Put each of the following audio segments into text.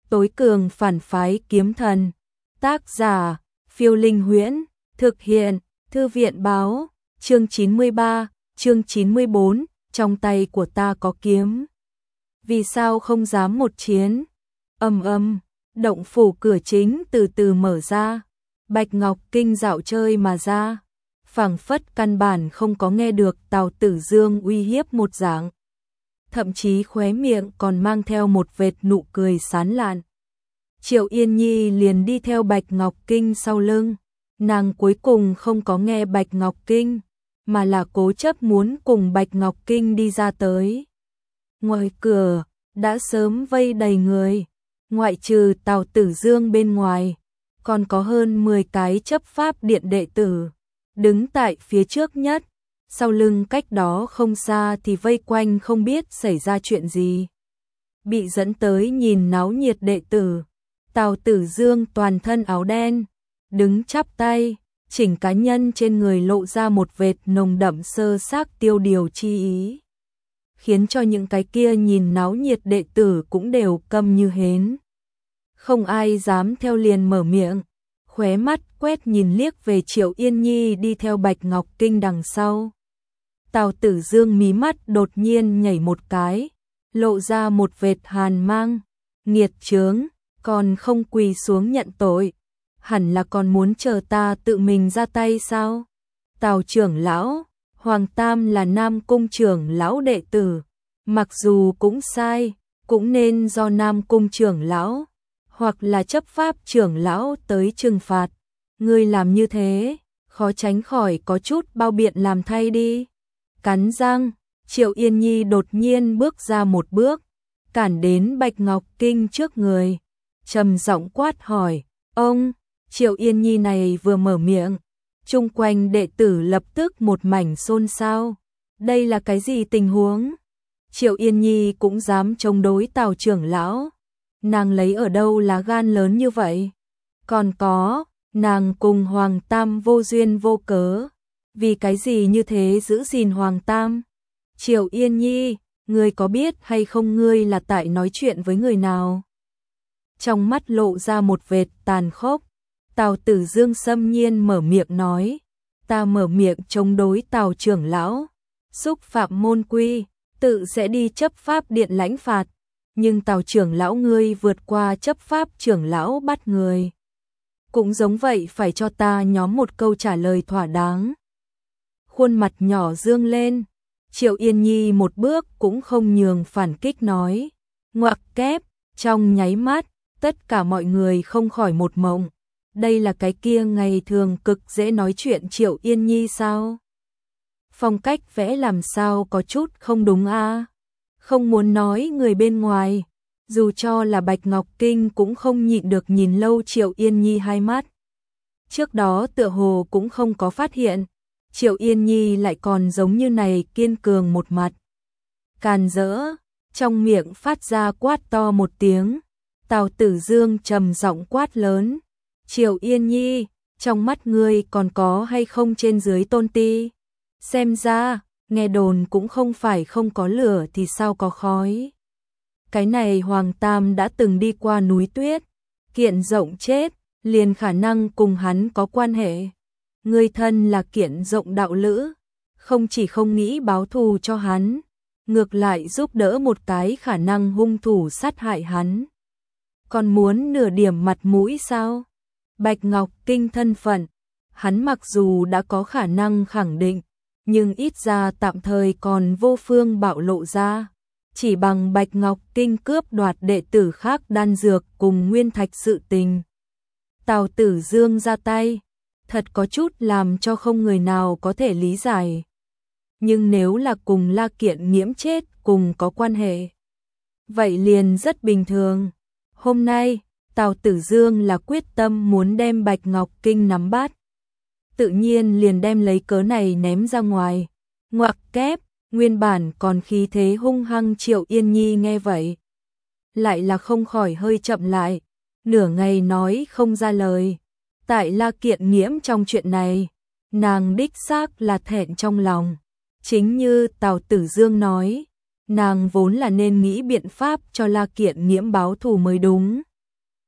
Tối cường phản phái kiếm thần. Tác giả, Phiêu Linh Huyễn. Thực hiện, Thư viện Báo. Chương 93, chương 94, trong tay của ta có kiếm. Vì sao không dám một chiến? Ầm ầm, động phủ cửa chính từ từ mở ra. Bạch Ngọc Kinh dạo chơi mà ra, phảng phất căn bản không có nghe được Tào Tử Dương uy hiếp một dạng. Thậm chí khóe miệng còn mang theo một vệt nụ cười sán lạn. Triệu Yên Nhi liền đi theo Bạch Ngọc Kinh sau lưng. Nàng cuối cùng không có nghe Bạch Ngọc Kinh, mà là cố chấp muốn cùng Bạch Ngọc Kinh đi ra tới. Ngoài cửa, đã sớm vây đầy người, ngoại trừ Tào Tử Dương bên ngoài, còn có hơn 10 cái chấp pháp điện đệ tử, đứng tại phía trước nhất, sau lưng cách đó không xa thì vây quanh không biết xảy ra chuyện gì. Bị dẫn tới nhìn náo nhiệt đệ tử, Tào Tử Dương toàn thân áo đen, đứng chắp tay, chỉnh cá nhân trên người lộ ra một vệt nồng đậm sơ xác tiêu điều chi ý, khiến cho những cái kia nhìn náo nhiệt đệ tử cũng đều câm như hến. Không ai dám theo liền mở miệng, khóe mắt quét nhìn liếc về Triệu Yên Nhi đi theo Bạch Ngọc Kinh đằng sau. Tào Tử Dương mí mắt đột nhiên nhảy một cái, lộ ra một vệt hàn mang, nghiệt chướng, còn không quỳ xuống nhận tội, hẳn là còn muốn chờ ta tự mình ra tay sao? Tào trưởng lão, Hoàng Tam là Nam Cung trưởng lão đệ tử, mặc dù cũng sai, cũng nên do Nam Cung trưởng lão hoặc là chấp pháp trưởng lão tới trừng phạt. Ngươi làm như thế, khó tránh khỏi có chút bao biện làm thay đi. Cắn răng, Triệu Yên Nhi đột nhiên bước ra một bước, cản đến Bạch Ngọc Kinh trước người, trầm giọng quát hỏi, ông. Triệu Yên Nhi này vừa mở miệng, chung quanh đệ tử lập tức một mảnh xôn xao. Đây là cái gì tình huống? Triệu Yên Nhi cũng dám chống đối Tào trưởng lão. Nàng lấy ở đâu lá gan lớn như vậy? Còn có, nàng cùng Hoàng Tam vô duyên vô cớ. Vì cái gì như thế giữ gìn Hoàng Tam? Triệu Yên Nhi, ngươi có biết hay không ngươi là tại nói chuyện với người nào? Trong mắt lộ ra một vệt tàn khốc. Tào Tử Dương xâm nhiên mở miệng nói, ta mở miệng chống đối Tào trưởng lão, xúc phạm môn quy, tự sẽ đi chấp pháp điện lãnh phạt, nhưng Tào trưởng lão ngươi vượt qua chấp pháp trưởng lão bắt người. Cũng giống vậy phải cho ta nhóm một câu trả lời thỏa đáng. Khuôn mặt nhỏ dương lên, Triệu Yên Nhi một bước cũng không nhường phản kích nói, ngoặc kép, trong nháy mắt, tất cả mọi người không khỏi một mộng. Đây là cái kia ngày thường cực dễ nói chuyện Triệu Yên Nhi sao? Phong cách vẽ làm sao có chút không đúng a? Không muốn nói người bên ngoài, dù cho là Bạch Ngọc Kinh cũng không nhịn được nhìn lâu Triệu Yên Nhi hai mắt. Trước đó tựa hồ cũng không có phát hiện, Triệu Yên Nhi lại còn giống như này kiên cường một mặt. Càn rỡ, trong miệng phát ra quát to một tiếng, Tào Tử Dương trầm giọng quát lớn. Triệu Yên Nhi, trong mắt ngươi còn có hay không trên dưới tôn ti? Xem ra, nghe đồn cũng không phải không có lửa thì sao có khói. Cái này Hoàng Tam đã từng đi qua núi tuyết, Kiện Rộng chết, liền khả năng cùng hắn có quan hệ. Ngươi thân là Kiện Rộng đạo lữ, không chỉ không nghĩ báo thù cho hắn, ngược lại giúp đỡ một cái khả năng hung thủ sát hại hắn. Còn muốn nửa điểm mặt mũi sao? Bạch Ngọc Kinh thân phận, hắn mặc dù đã có khả năng khẳng định, nhưng ít ra tạm thời còn vô phương bạo lộ ra. Chỉ bằng Bạch Ngọc Kinh cướp đoạt đệ tử khác đan dược cùng nguyên thạch sự tình. Tào Tử Dương ra tay, thật có chút làm cho không người nào có thể lý giải. Nhưng nếu là cùng La Kiện Nghiễm chết cùng có quan hệ, vậy liền rất bình thường. Hôm nay, Tào Tử Dương là quyết tâm muốn đem Bạch Ngọc Kinh nắm bắt. Tự nhiên liền đem lấy cớ này ném ra ngoài. Ngoặc kép, nguyên bản còn khí thế hung hăng Triệu Yên Nhi nghe vậy, lại là không khỏi hơi chậm lại, nửa ngày nói không ra lời. Tại La Kiện Nghiễm trong chuyện này, nàng đích xác là thẹn trong lòng. Chính như Tào Tử Dương nói, nàng vốn là nên nghĩ biện pháp cho La Kiện Nghiễm báo thù mới đúng.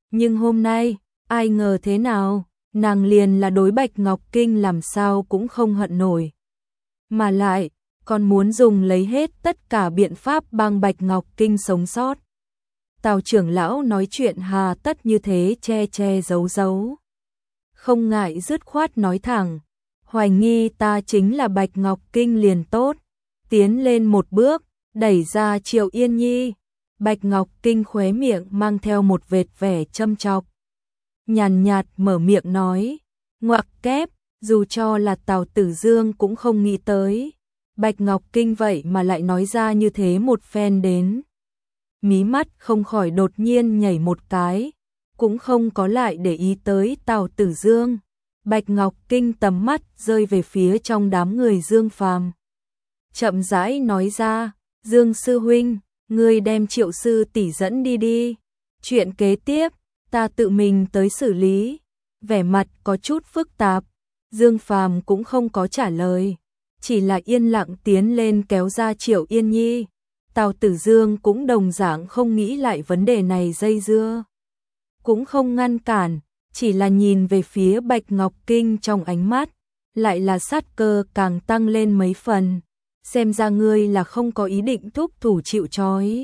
Nhưng hôm nay, ai ngờ thế nào, nàng liền là đối Bạch Ngọc Kinh làm sao cũng không hận nổi. Mà lại, còn muốn dùng lấy hết tất cả biện pháp帮Bạch Ngọc Kinh sống sót. Tào trưởng lão nói chuyện hà tất như thế che che giấu giấu. Không ngại dứt khoát nói thẳng, hoài nghi ta chính là Bạch Ngọc Kinh liền tốt. Tiến lên một bước, đẩy ra Triệu Yên Nhi. Bạch Ngọc Kinh khóe miệng mang theo một vệt vẻ châm chọc. Nhàn nhạt mở miệng nói, ngoặc kép, dù cho là Tào Tử Dương cũng không nghĩ tới. Bạch Ngọc Kinh vậy mà lại nói ra như thế một phen đến. Mí mắt không khỏi đột nhiên nhảy một cái, cũng không có lại để ý tới Tào Tử Dương. Bạch Ngọc Kinh tầm mắt rơi về phía trong đám người Dương Phàm. Chậm rãi nói ra, Dương sư huynh, ngươi đem Triệu sư tỷ dẫn đi đi. Chuyện kế tiếp, ta tự mình tới xử lý. Vẻ mặt có chút phức tạp, Dương Phàm cũng không có trả lời, chỉ là yên lặng tiến lên kéo ra Triệu Yên Nhi. Tào Tử Dương cũng đồng dạng không nghĩ lại vấn đề này dây dưa, cũng không ngăn cản, chỉ là nhìn về phía Bạch Ngọc Kinh trong ánh mắt, lại là sát cơ càng tăng lên mấy phần. Xem ra ngươi là không có ý định thúc thủ chịu trói.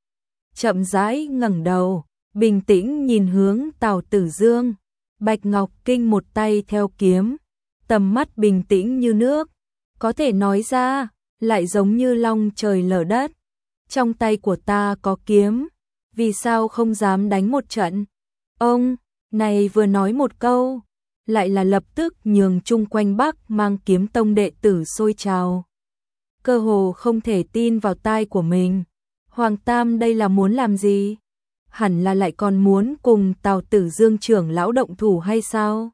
Chậm rãi ngẩng đầu, bình tĩnh nhìn hướng Tào Tử Dương. Bạch Ngọc Kinh một tay theo kiếm, tầm mắt bình tĩnh như nước, có thể nói ra, lại giống như long trời lở đất. Trong tay của ta có kiếm, vì sao không dám đánh một trận? Ông này vừa nói một câu, lại là lập tức nhường chung quanh Bắc Mang Kiếm Tông đệ tử sôi trào. Cơ hồ không thể tin vào tai của mình. Hoàng Tam đây là muốn làm gì? Hẳn là lại còn muốn cùng Tào Tử Dương trưởng lão động thủ hay sao?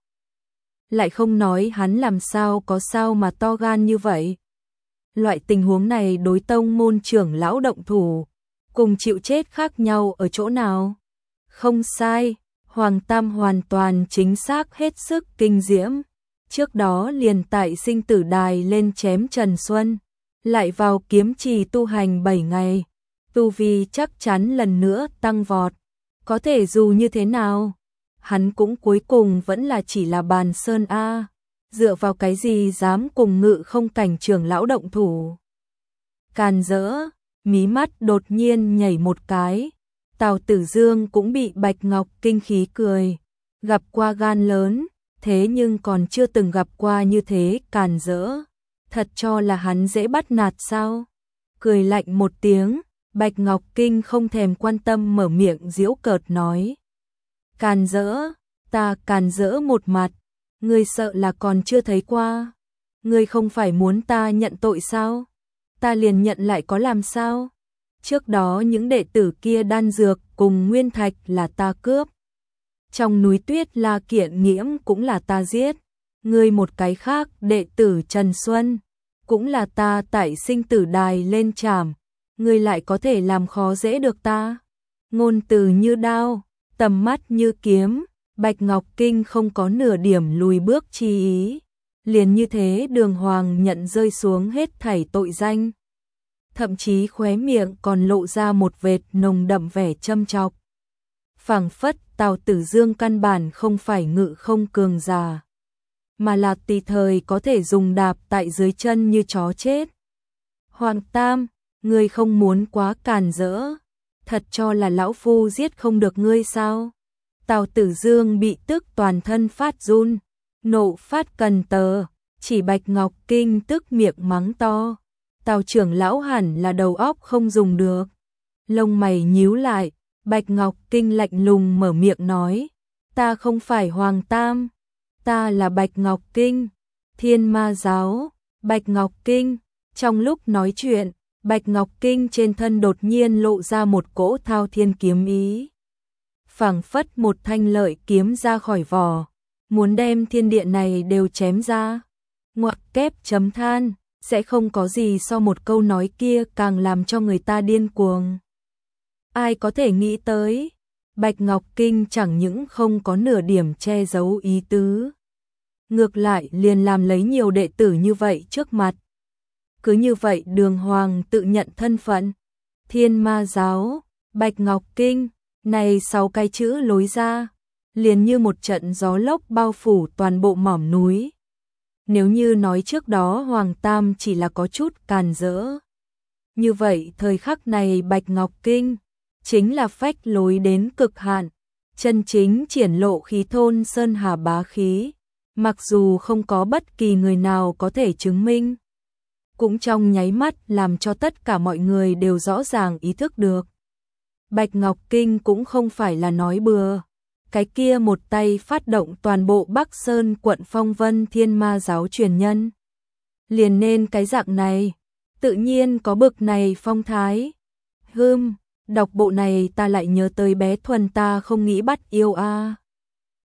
Lại không nói hắn làm sao có sao mà to gan như vậy. Loại tình huống này đối tông môn trưởng lão động thủ, cùng chịu chết khác nhau ở chỗ nào? Không sai, Hoàng Tam hoàn toàn chính xác hết sức kinh diễm. Trước đó liền tại sinh tử đài lên chém Trần Xuân, lại vào kiếm trì tu hành 7 ngày, tu vi chắc chắn lần nữa tăng vọt. Có thể dù như thế nào, hắn cũng cuối cùng vẫn là chỉ là bàn sơn A, dựa vào cái gì dám cùng Ngự Không cảnh trưởng lão động thủ. Càn rỡ, mí mắt đột nhiên nhảy một cái, Tào Tử Dương cũng bị Bạch Ngọc Kinh khí cười, gặp qua gan lớn, thế nhưng còn chưa từng gặp qua như thế càn rỡ. Thật cho là hắn dễ bắt nạt sao? Cười lạnh một tiếng, Bạch Ngọc Kinh không thèm quan tâm mở miệng giễu cợt nói. Càn rỡ, ta càn rỡ một mặt, ngươi sợ là còn chưa thấy qua. Ngươi không phải muốn ta nhận tội sao? Ta liền nhận lại có làm sao? Trước đó những đệ tử kia đan dược cùng nguyên thạch là ta cướp. Trong núi Tuyết La Kiện Nghiễm cũng là ta giết. Ngươi một cái khác đệ tử Trần Xuân, cũng là ta tại sinh tử đài lên trảm. Ngươi lại có thể làm khó dễ được ta. Ngôn từ như đao, tầm mắt như kiếm, Bạch Ngọc Kinh không có nửa điểm lùi bước chi ý. Liền như thế đường hoàng nhận rơi xuống hết thảy tội danh. Thậm chí khóe miệng còn lộ ra một vệt nồng đậm vẻ châm chọc. Phảng phất Tào Tử Dương căn bản không phải Ngự Không cường giả, mà là tùy thời có thể dùng đạp tại dưới chân như chó chết. Hoàng Tam, ngươi không muốn quá càn rỡ, thật cho là lão phu giết không được ngươi sao? Tào Tử Dương bị tức toàn thân phát run, nộ phát cần tờ, chỉ Bạch Ngọc Kinh tức miệng mắng to. Tào trưởng lão hẳn là đầu óc không dùng được. Lông mày nhíu lại, Bạch Ngọc Kinh lạnh lùng mở miệng nói, ta không phải Hoàng Tam, ta là Bạch Ngọc Kinh, Thiên Ma giáo. Bạch Ngọc Kinh. Trong lúc nói chuyện, Bạch Ngọc Kinh trên thân đột nhiên lộ ra một cỗ thao thiên kiếm ý. Phảng phất một thanh lợi kiếm ra khỏi vỏ, muốn đem thiên địa này đều chém ra. Ngoặc kép chấm than, sẽ không có gì so một câu nói kia càng làm cho người ta điên cuồng. Ai có thể nghĩ tới, Bạch Ngọc Kinh chẳng những không có nửa điểm che giấu ý tứ, ngược lại liền làm lấy nhiều đệ tử như vậy trước mặt. Cứ như vậy đường hoàng tự nhận thân phận. Thiên Ma giáo, Bạch Ngọc Kinh, Này 6 cái chữ lối ra, liền như một trận gió lốc bao phủ toàn bộ mỏm núi. Nếu như nói trước đó Hoàng Tam chỉ là có chút càn rỡ, như vậy thời khắc này Bạch Ngọc Kinh chính là phách lối đến cực hạn, chân chính triển lộ khí thôn sơn hà bá khí, mặc dù không có bất kỳ người nào có thể chứng minh, cũng trong nháy mắt làm cho tất cả mọi người đều rõ ràng ý thức được. Bạch Ngọc Kinh cũng không phải là nói bừa, cái kia một tay phát động toàn bộ Bắc Sơn quận Phong Vân Thiên Ma giáo truyền nhân. Liền nên cái dạng này, tự nhiên có bực này phong thái. Đọc bộ này ta lại nhớ tới bé Thuần ta không nghĩ bắt yêu a.